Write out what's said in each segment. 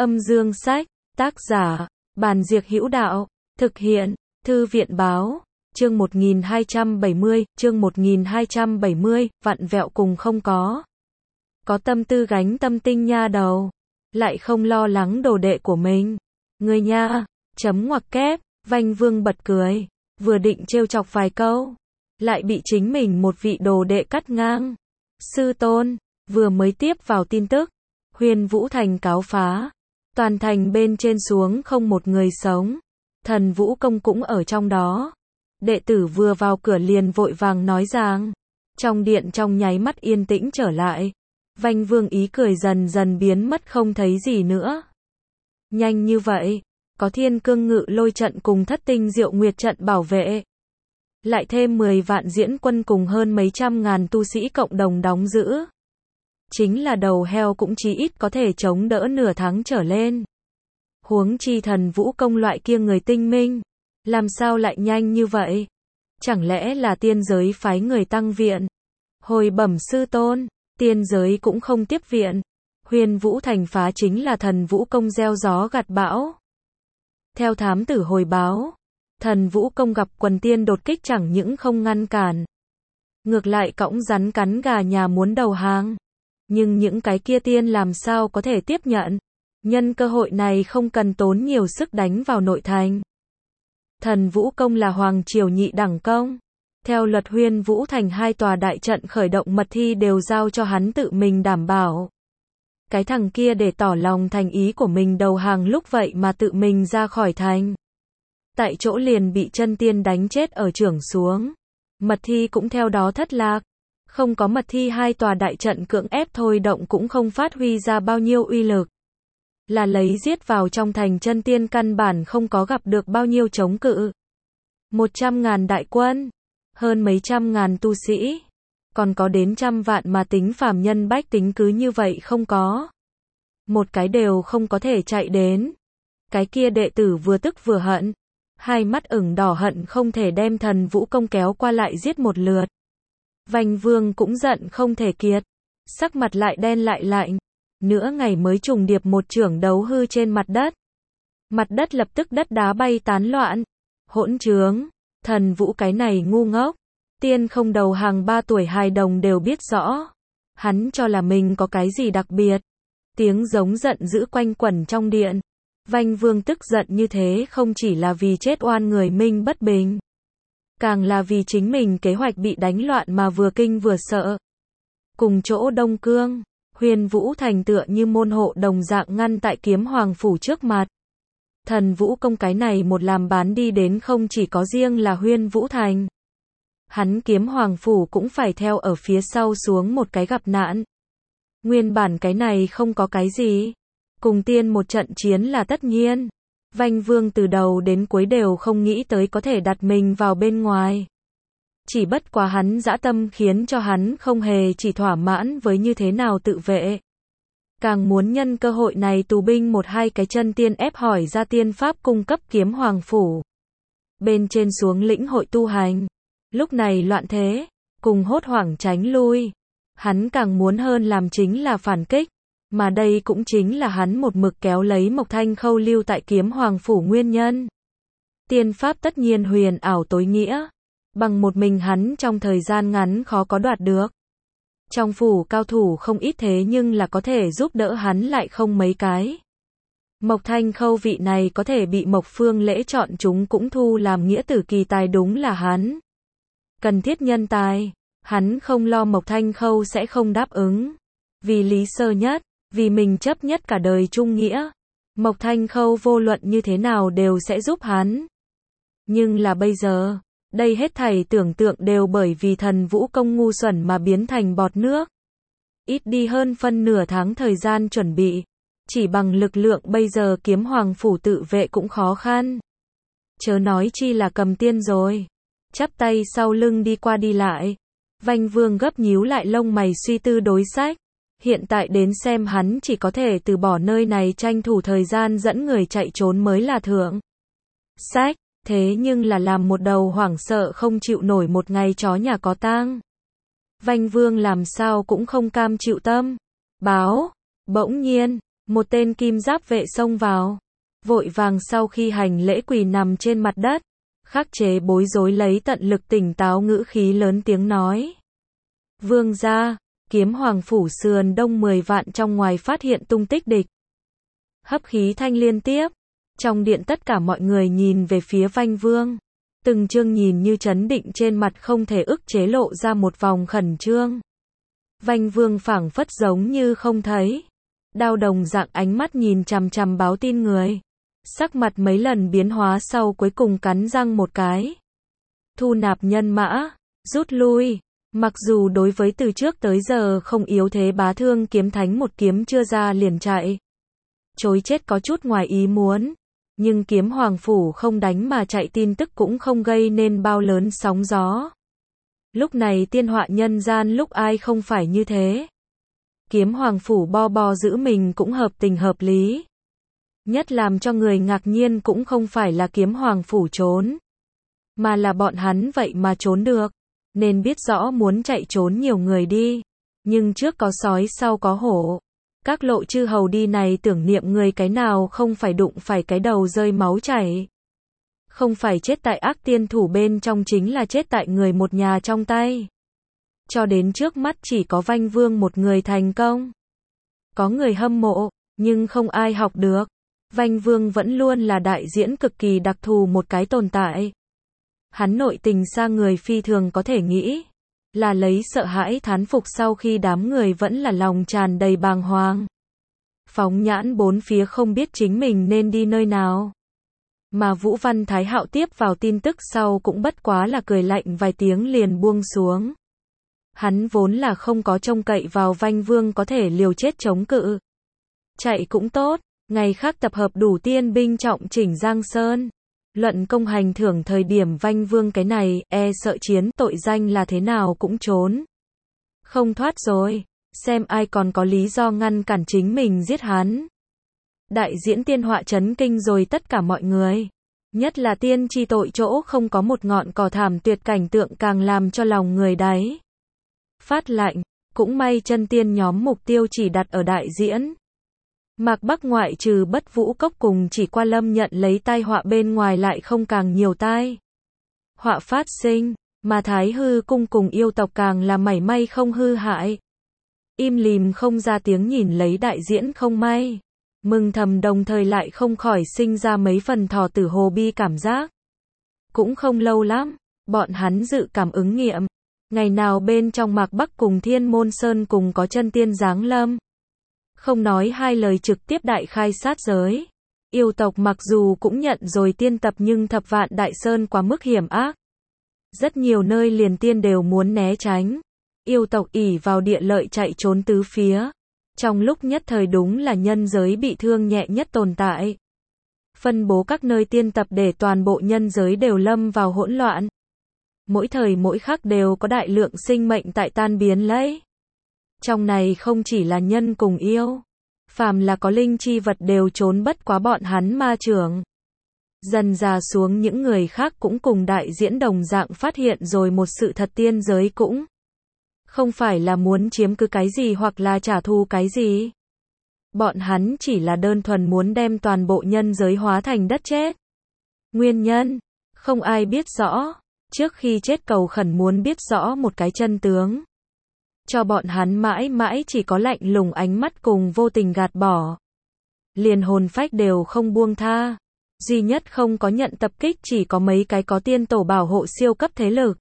Âm dương sách, tác giả, Bàn Diệc Hữu Đạo, thực hiện, Thư viện báo, chương 1270, chương 1270, vặn vẹo cùng không có. Có tâm tư gánh tâm tinh nha đầu, lại không lo lắng đồ đệ của mình. Người nha, chấm ngoặc kép, Vanh Vương bật cười, vừa định trêu chọc vài câu, lại bị chính mình một vị đồ đệ cắt ngang. Sư tôn, vừa mới tiếp vào tin tức, Huyền Vũ Thành cáo phá, toàn thành bên trên xuống không một người sống, Thần Vũ Công cũng ở trong đó. Đệ tử vừa vào cửa liền vội vàng nói rằng, trong điện trong nháy mắt yên tĩnh trở lại. Vanh Vương ý cười dần dần biến mất không thấy gì nữa. Nhanh như vậy, có Thiên Cương Ngự Lôi trận cùng Thất Tinh Diệu Nguyệt trận bảo vệ, lại thêm 10 vạn diễn quân cùng hơn mấy trăm ngàn tu sĩ cộng đồng đóng giữ. Chính là đầu heo cũng chí ít có thể chống đỡ nửa tháng trở lên. Huống chi Thần Vũ Công loại kia người tinh minh, làm sao lại nhanh như vậy? Chẳng lẽ là tiên giới phái người tăng viện? Hồi bẩm sư tôn, tiên giới cũng không tiếp viện. Huyền Vũ Thành phá chính là Thần Vũ Công gieo gió gặt bão. Theo thám tử hồi báo, Thần Vũ Công gặp quần tiên đột kích chẳng những không ngăn cản, ngược lại cõng rắn cắn gà nhà muốn đầu hàng. Nhưng những cái kia tiên làm sao có thể tiếp nhận? Nhân cơ hội này không cần tốn nhiều sức đánh vào nội thành. Thần Vũ Công là hoàng triều nhị đẳng công. Theo luật Huyền Vũ Thành hai tòa đại trận khởi động mật thi đều giao cho hắn tự mình đảm bảo. Cái thằng kia để tỏ lòng thành ý của mình đầu hàng lúc vậy mà tự mình ra khỏi thành, tại chỗ liền bị chân tiên đánh chết ở chưởng xuống. Mật thi cũng theo đó thất lạc. Không có mật thi hai tòa đại trận cưỡng ép thôi động cũng không phát huy ra bao nhiêu uy lực. Là lấy giết vào trong thành chân tiên căn bản không có gặp được bao nhiêu chống cự. 100.000 đại quân, hơn mấy trăm ngàn tu sĩ, còn có đến trăm vạn mà tính phàm nhân bách tính cứ như vậy không có. Một cái đều không có thể chạy đến. Cái kia đệ tử vừa tức vừa hận, hai mắt ửng đỏ hận không thể đem Thần Vũ Công kéo qua lại giết một lượt. Vanh Vương cũng giận không thể kiệt, sắc mặt lại đen lại lạnh. Nửa ngày mới trùng điệp một chưởng đấu hư trên mặt đất. Mặt đất lập tức đất đá bay tán loạn. Hỗn trướng, Thần Vũ cái này ngu ngốc. Tiên không đầu hàng 3 tuổi hài đồng đều biết rõ. Hắn cho là mình có cái gì đặc biệt. Tiếng giống giận dữ quanh quẩn trong điện. Vanh Vương tức giận như thế không chỉ là vì chết oan người minh bất bình, càng là vì chính mình kế hoạch bị đánh loạn mà vừa kinh vừa sợ. Cùng chỗ Đông Cương, Huyền Vũ Thành tựa như môn hộ đồng dạng ngăn tại Kiếm Hoàng Phủ trước mặt. Thần Vũ Công cái này một làm bán đi đến không chỉ có riêng là Huyền Vũ Thành. Hắn Kiếm Hoàng Phủ cũng phải theo ở phía sau xuống một cái gặp nạn. Nguyên bản cái này không có cái gì. Cùng tiên một trận chiến là tất nhiên. Vanh Vương từ đầu đến cuối đều không nghĩ tới có thể đặt mình vào bên ngoài. Chỉ bất quá hắn dã tâm khiến cho hắn không hề chỉ thỏa mãn với như thế nào tự vệ. Càng muốn nhân cơ hội này tù binh một hai cái chân tiên ép hỏi ra tiên pháp cung cấp Kiếm Hoàng Phủ. Bên trên xuống lĩnh hội tu hành. Lúc này loạn thế, cùng hốt hoảng tránh lui. Hắn càng muốn hơn làm chính là phản kích. Mà đây cũng chính là hắn một mực kéo lấy Mộc Thanh Khâu lưu tại Kiếm Hoàng Phủ nguyên nhân. Tiên pháp tất nhiên huyền ảo tối nghĩa. Bằng một mình hắn trong thời gian ngắn khó có đoạt được. Trong phủ cao thủ không ít thế nhưng là có thể giúp đỡ hắn lại không mấy cái. Mộc Thanh Khâu vị này có thể bị Mộc Phương Lễ chọn chúng cũng thu làm nghĩa tử kỳ tài đúng là hắn. Cần thiết nhân tài, hắn không lo Mộc Thanh Khâu sẽ không đáp ứng. Vì lý sơ nhất, vì mình chấp nhất cả đời trung nghĩa, Mộc Thanh Khâu vô luận như thế nào đều sẽ giúp hắn. Nhưng là bây giờ, đây hết thảy tưởng tượng đều bởi vì Thần Vũ Công ngu xuẩn mà biến thành bọt nước. Ít đi hơn phân nửa tháng thời gian chuẩn bị, chỉ bằng lực lượng bây giờ Kiếm Hoàng Phủ tự vệ cũng khó khăn. Chớ nói chi là cầm tiên rồi. Chắp tay sau lưng đi qua đi lại. Vanh Vương gấp nhíu lại lông mày suy tư đối sách. Hiện tại đến xem hắn chỉ có thể từ bỏ nơi này tranh thủ thời gian dẫn người chạy trốn mới là thượng sách. Thế nhưng là làm một đầu hoảng sợ không chịu nổi một ngày chó nhà có tang. Vanh Vương làm sao cũng không cam chịu tâm. Báo, bỗng nhiên, Một tên kim giáp vệ xông vào, vội vàng sau khi hành lễ quỳ nằm trên mặt đất, khắc chế bối rối lấy tận lực tỉnh táo ngữ khí lớn tiếng nói. Vương gia, Kiếm Hoàng phủ sườn đông 10 vạn trong ngoài phát hiện tung tích địch. Hấp khí thanh liên tiếp. Trong điện tất cả mọi người nhìn về phía Vanh Vương. Từng trương nhìn như chấn định trên mặt không thể ức chế lộ ra một vòng khẩn trương. Vanh Vương phảng phất giống như không thấy. Đao đồng dạng ánh mắt nhìn chằm chằm báo tin người. Sắc mặt mấy lần biến hóa sau cuối cùng cắn răng một cái. Thu nạp nhân mã, rút lui. Mặc dù đối với từ trước tới giờ không yếu thế bá thương kiếm thánh một kiếm chưa ra liền chạy. Chối chết có chút ngoài ý muốn. Nhưng Kiếm Hoàng phủ không đánh mà chạy tin tức cũng không gây nên bao lớn sóng gió. Lúc này tiên họa nhân gian lúc ai không phải như thế. Kiếm Hoàng phủ bo bo giữ mình cũng hợp tình hợp lý. Nhất làm cho người ngạc nhiên cũng không phải là Kiếm Hoàng phủ trốn, mà là bọn hắn vậy mà trốn được. Nên biết rõ muốn chạy trốn nhiều người đi. Nhưng trước có sói sau có hổ. Các lộ chư hầu đi này tưởng niệm người cái nào không phải đụng phải cái đầu rơi máu chảy. Không phải chết tại ác tiên thủ bên trong chính là chết tại người một nhà trong tay. Cho đến trước mắt chỉ có Vanh Vương một người thành công. Có người hâm mộ, nhưng không ai học được. Vanh Vương vẫn luôn là đại diễn cực kỳ đặc thù một cái tồn tại. Hắn nội tình xa người phi thường có thể nghĩ. Là lấy sợ hãi thán phục sau khi đám người vẫn là lòng tràn đầy bàng hoàng. Phóng nhãn bốn phía không biết chính mình nên đi nơi nào. Mà Vũ Văn Thái Hạo tiếp vào tin tức sau cũng bất quá là cười lạnh vài tiếng liền buông xuống. Hắn vốn là không có trông cậy vào Vanh Vương có thể liều chết chống cự. Chạy cũng tốt, ngày khác tập hợp đủ tiên binh trọng chỉnh Giang Sơn. Luận công hành thưởng thời điểm Vanh Vương cái này, sợ chiến, tội danh là thế nào cũng trốn. Không thoát rồi, xem ai còn có lý do ngăn cản chính mình giết hắn. Đại diễn tiên họa chấn kinh rồi tất cả mọi người. Nhất là tiên tri tội chỗ không có một ngọn cỏ thảm tuyệt cảnh tượng càng làm cho lòng người đáy phát lạnh, cũng may chân tiên nhóm mục tiêu chỉ đặt ở đại diễn. Mạc Bắc ngoại trừ Bất Vũ Cốc cùng Chỉ Qua Lâm nhận lấy tai họa bên ngoài lại không càng nhiều tai họa phát sinh, mà Thái Hư cung cùng yêu tộc càng là mảy may không hư hại. Im lìm không ra tiếng nhìn lấy đại diễn không may. Mừng thầm đồng thời lại không khỏi sinh ra mấy phần thò tử hồ bi cảm giác. Cũng không lâu lắm, bọn hắn dự cảm ứng nghiệm. Ngày nào bên trong Mạc Bắc cùng Thiên Môn Sơn cùng có chân tiên giáng lâm. Không nói hai lời trực tiếp đại khai sát giới. Yêu tộc mặc dù cũng nhận rồi tiên tập nhưng thập vạn đại sơn quá mức hiểm ác. Rất nhiều nơi liền tiên đều muốn né tránh. Yêu tộc ỷ vào địa lợi chạy trốn tứ phía. Trong lúc nhất thời đúng là nhân giới bị thương nhẹ nhất tồn tại. Phân bố các nơi tiên tập để toàn bộ nhân giới đều lâm vào hỗn loạn. Mỗi thời mỗi khắc đều có đại lượng sinh mệnh tại tan biến lấy. Trong này không chỉ là nhân cùng yêu, phàm là có linh chi vật đều trốn bất quá bọn hắn ma trưởng. Dần dà xuống những người khác cũng cùng đại diễn đồng dạng phát hiện rồi một sự thật tiên giới cũng không phải là muốn chiếm cứ cái gì hoặc là trả thù cái gì. Bọn hắn chỉ là đơn thuần muốn đem toàn bộ nhân giới hóa thành đất chết. Nguyên nhân, không ai biết rõ. Trước khi chết cầu khẩn muốn biết rõ một cái chân tướng. Cho bọn hắn mãi mãi chỉ có lạnh lùng ánh mắt cùng vô tình gạt bỏ. Liền hồn phách đều không buông tha. Duy nhất không có nhận tập kích chỉ có mấy cái có tiên tổ bảo hộ siêu cấp thế lực.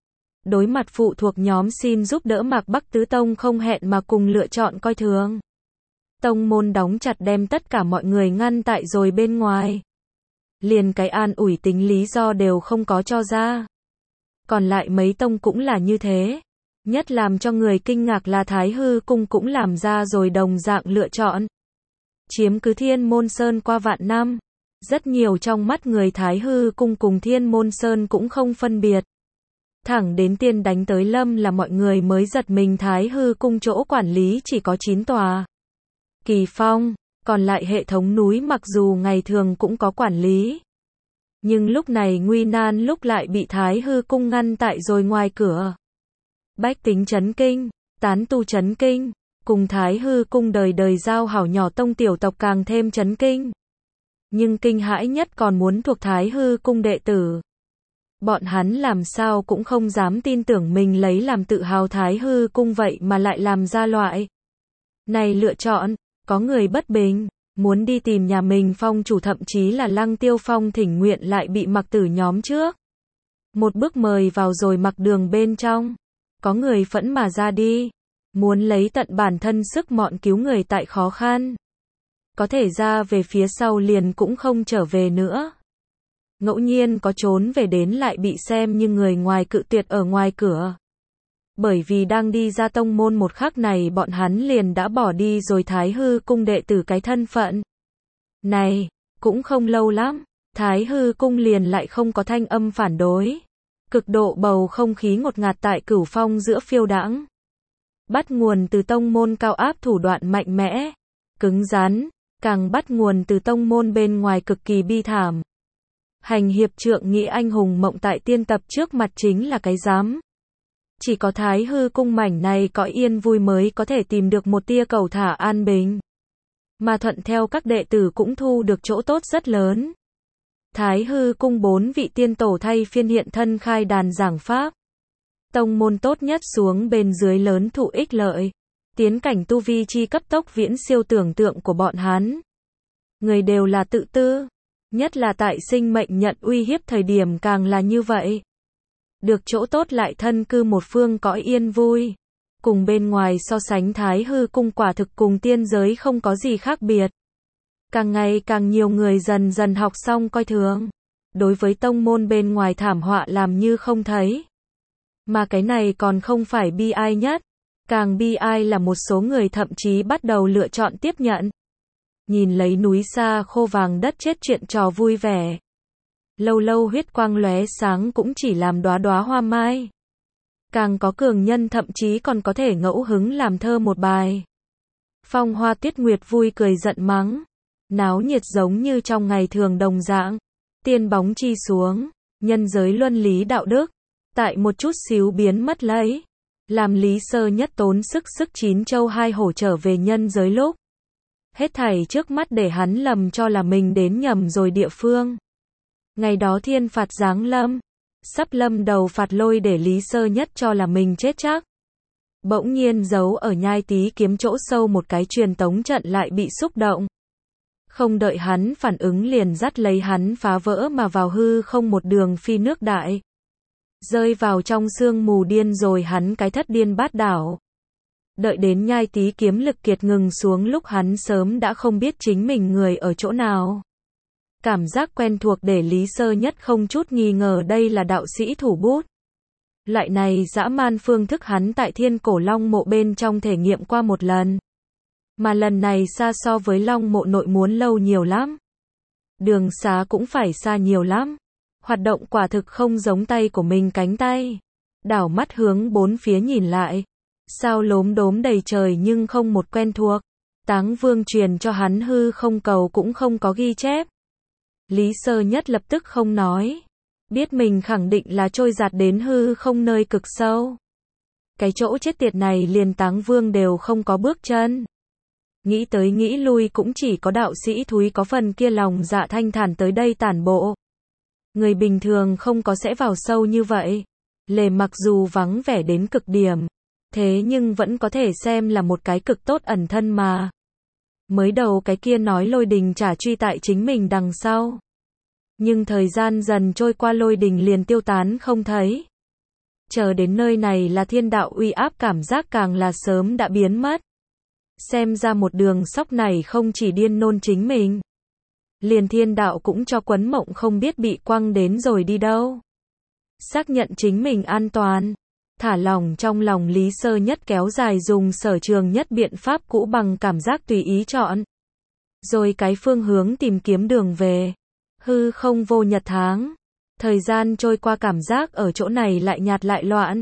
Đối mặt phụ thuộc nhóm xin giúp đỡ Mạc Bắc Tứ Tông không hẹn mà cùng lựa chọn coi thường. Tông môn đóng chặt đem tất cả mọi người ngăn tại rồi bên ngoài. Liền cái an ủi tính lý do đều không có cho ra. Còn lại mấy tông cũng là như thế. Nhất làm cho người kinh ngạc là Thái Hư cung cũng làm ra rồi đồng dạng lựa chọn. Chiếm cứ Thiên Môn Sơn qua vạn năm. Rất nhiều trong mắt người Thái Hư cung cùng Thiên Môn Sơn cũng không phân biệt. Thẳng đến tiên đánh tới lâm là mọi người mới giật mình Thái Hư cung chỗ quản lý chỉ có 9 tòa. Kỳ Phong, còn lại hệ thống núi mặc dù ngày thường cũng có quản lý. Nhưng lúc này nguy nan lúc lại bị Thái Hư cung ngăn tại rồi ngoài cửa. Bách tính chấn kinh, tán tu chấn kinh, cùng Thái Hư cung đời đời giao hảo nhỏ tông tiểu tộc càng thêm chấn kinh. Nhưng kinh hãi nhất còn muốn thuộc Thái Hư cung đệ tử. Bọn hắn làm sao cũng không dám tin tưởng mình lấy làm tự hào Thái Hư cung vậy mà lại làm ra loại này lựa chọn. Có người bất bình, muốn đi tìm nhà mình phong chủ, thậm chí là Lăng Tiêu Phong thỉnh nguyện, lại bị mặc tử nhóm trước một bước mời vào rồi mặc đường bên trong. Có người phẫn mà ra đi, muốn lấy tận bản thân sức mọn cứu người tại khó khăn. Có thể ra về phía sau liền cũng không trở về nữa. Ngẫu nhiên có trốn về đến lại bị xem như người ngoài cự tuyệt ở ngoài cửa. Bởi vì đang đi ra tông môn một khắc này bọn hắn liền đã bỏ đi rồi Thái Hư cung đệ tử cái thân phận này. Cũng không lâu lắm, Thái Hư cung liền lại không có thanh âm phản đối. Cực độ bầu không khí ngột ngạt tại Cửu Phong giữa phiêu đãng. Bắt nguồn từ tông môn cao áp thủ đoạn mạnh mẽ, cứng rắn, càng bắt nguồn từ tông môn bên ngoài cực kỳ bi thảm. Hành hiệp trượng nghĩa anh hùng mộng tại tiên tập trước mặt chính là cái dám. Chỉ có Thái Hư cung mảnh này cõi yên vui mới có thể tìm được một tia cầu thả an bình. Mà thuận theo các đệ tử cũng thu được chỗ tốt rất lớn. Thái Hư cung 4 vị tiên tổ thay phiên hiện thân khai đàn giảng pháp. Tông môn tốt nhất xuống bên dưới lớn thụ ích lợi. Tiến cảnh tu vi chi cấp tốc viễn siêu tưởng tượng của bọn hắn. Người đều là tự tư. Nhất là tại sinh mệnh nhận uy hiếp thời điểm càng là như vậy. Được chỗ tốt lại thân cư một phương cõi yên vui. Cùng bên ngoài so sánh Thái Hư cung quả thực cùng tiên giới không có gì khác biệt. Càng ngày càng nhiều người dần dần học xong coi thường. Đối với tông môn bên ngoài thảm họa làm như không thấy. Mà cái này còn không phải bi ai nhất. Càng bi ai là một số người thậm chí bắt đầu lựa chọn tiếp nhận. Nhìn lấy núi xa khô vàng đất chết chuyện trò vui vẻ. Lâu lâu huyết quang lóe sáng cũng chỉ làm đóa đóa hoa mai. Càng có cường nhân thậm chí còn có thể ngẫu hứng làm thơ một bài. Phong Hoa Tuyết Nguyệt vui cười giận mắng. Náo nhiệt giống như trong ngày thường đồng dạng. Tiên bóng chi xuống. Nhân giới luân lý đạo đức. Tại một chút xíu biến mất lấy. Làm Lý Sơ Nhất tốn sức 9 châu 2 hổ trở về nhân giới lúc. Hết thảy trước mắt để hắn lầm cho là mình đến nhầm rồi địa phương. Ngày đó thiên phạt giáng lâm. Sắp lâm đầu phạt lôi để Lý Sơ Nhất cho là mình chết chắc. Bỗng nhiên giấu ở nhai tí kiếm chỗ sâu một cái truyền tống trận lại bị xúc động. Không đợi hắn phản ứng liền dắt lấy hắn phá vỡ mà vào hư không một đường phi nước đại. Rơi vào trong sương mù điên rồi hắn cái thất điên bát đảo. Đợi đến nhai tí kiếm lực kiệt ngừng xuống lúc hắn sớm đã không biết chính mình người ở chỗ nào. Cảm giác quen thuộc để Lý Sơ Nhất không chút nghi ngờ đây là đạo sĩ thủ bút. Loại này dã man phương thức hắn tại Thiên Cổ Long mộ bên trong thể nghiệm qua một lần. Mà lần này xa so với Long mộ nội muốn lâu nhiều lắm. Đường xá cũng phải xa nhiều lắm. Hoạt động quả thực không giống tay của mình cánh tay. Đảo mắt hướng bốn phía nhìn lại. Sao lốm đốm đầy trời nhưng không một quen thuộc. Táng Vương truyền cho hắn hư không cầu cũng không có ghi chép. Lý Sơ Nhất lập tức không nói. Biết mình khẳng định là trôi giạt đến hư không nơi cực sâu. Cái chỗ chết tiệt này liền Táng Vương đều không có bước chân. Nghĩ tới nghĩ lui cũng chỉ có đạo sĩ thúi có phần kia lòng dạ thanh thản tới đây tản bộ. Người bình thường không có sẽ vào sâu như vậy. Lề mặc dù vắng vẻ đến cực điểm. Thế nhưng vẫn có thể xem là một cái cực tốt ẩn thân mà. Mới đầu cái kia nói Lôi Đình trả truy tại chính mình đằng sau. Nhưng thời gian dần trôi qua Lôi Đình liền tiêu tán không thấy. Chờ đến nơi này là thiên đạo uy áp cảm giác càng là sớm đã biến mất. Xem ra một đường sóc này không chỉ điên nôn chính mình. Liền thiên đạo cũng cho quấn mộng không biết bị quăng đến rồi đi đâu. Xác nhận chính mình an toàn. Thả lỏng trong lòng Lý Sơ Nhất kéo dài dùng sở trường nhất biện pháp cũ bằng cảm giác tùy ý chọn. Rồi cái phương hướng tìm kiếm đường về. Hư không vô nhật tháng. Thời gian trôi qua cảm giác ở chỗ này lại nhạt lại loạn.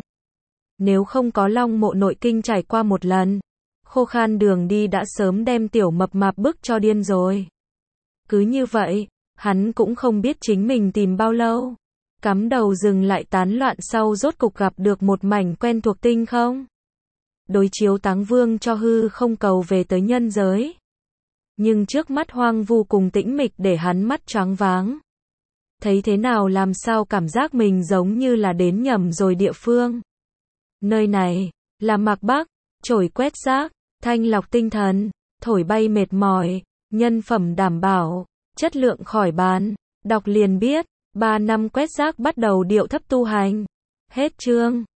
Nếu không có Long mộ nội kinh trải qua một lần. Khô khan đường đi đã sớm đem tiểu mập mạp bức cho điên rồi. Cứ như vậy, hắn cũng không biết chính mình tìm bao lâu. Cắm đầu dừng lại tán loạn sau rốt cục gặp được một mảnh quen thuộc tinh không. đối chiếu Táng Vương cho hư không cầu về tới nhân giới. Nhưng trước mắt hoang vu cùng tĩnh mịch để hắn mắt choáng váng. Thấy thế nào làm sao cảm giác mình giống như là đến nhầm rồi địa phương. Nơi này là Mạc Bắc, chổi quét rác, thanh lọc tinh thần, thổi bay mệt mỏi, nhân phẩm đảm bảo, chất lượng khỏi bàn, đọc liền biết, 3 năm quét rác bắt đầu điệu thấp tu hành. Hết chương.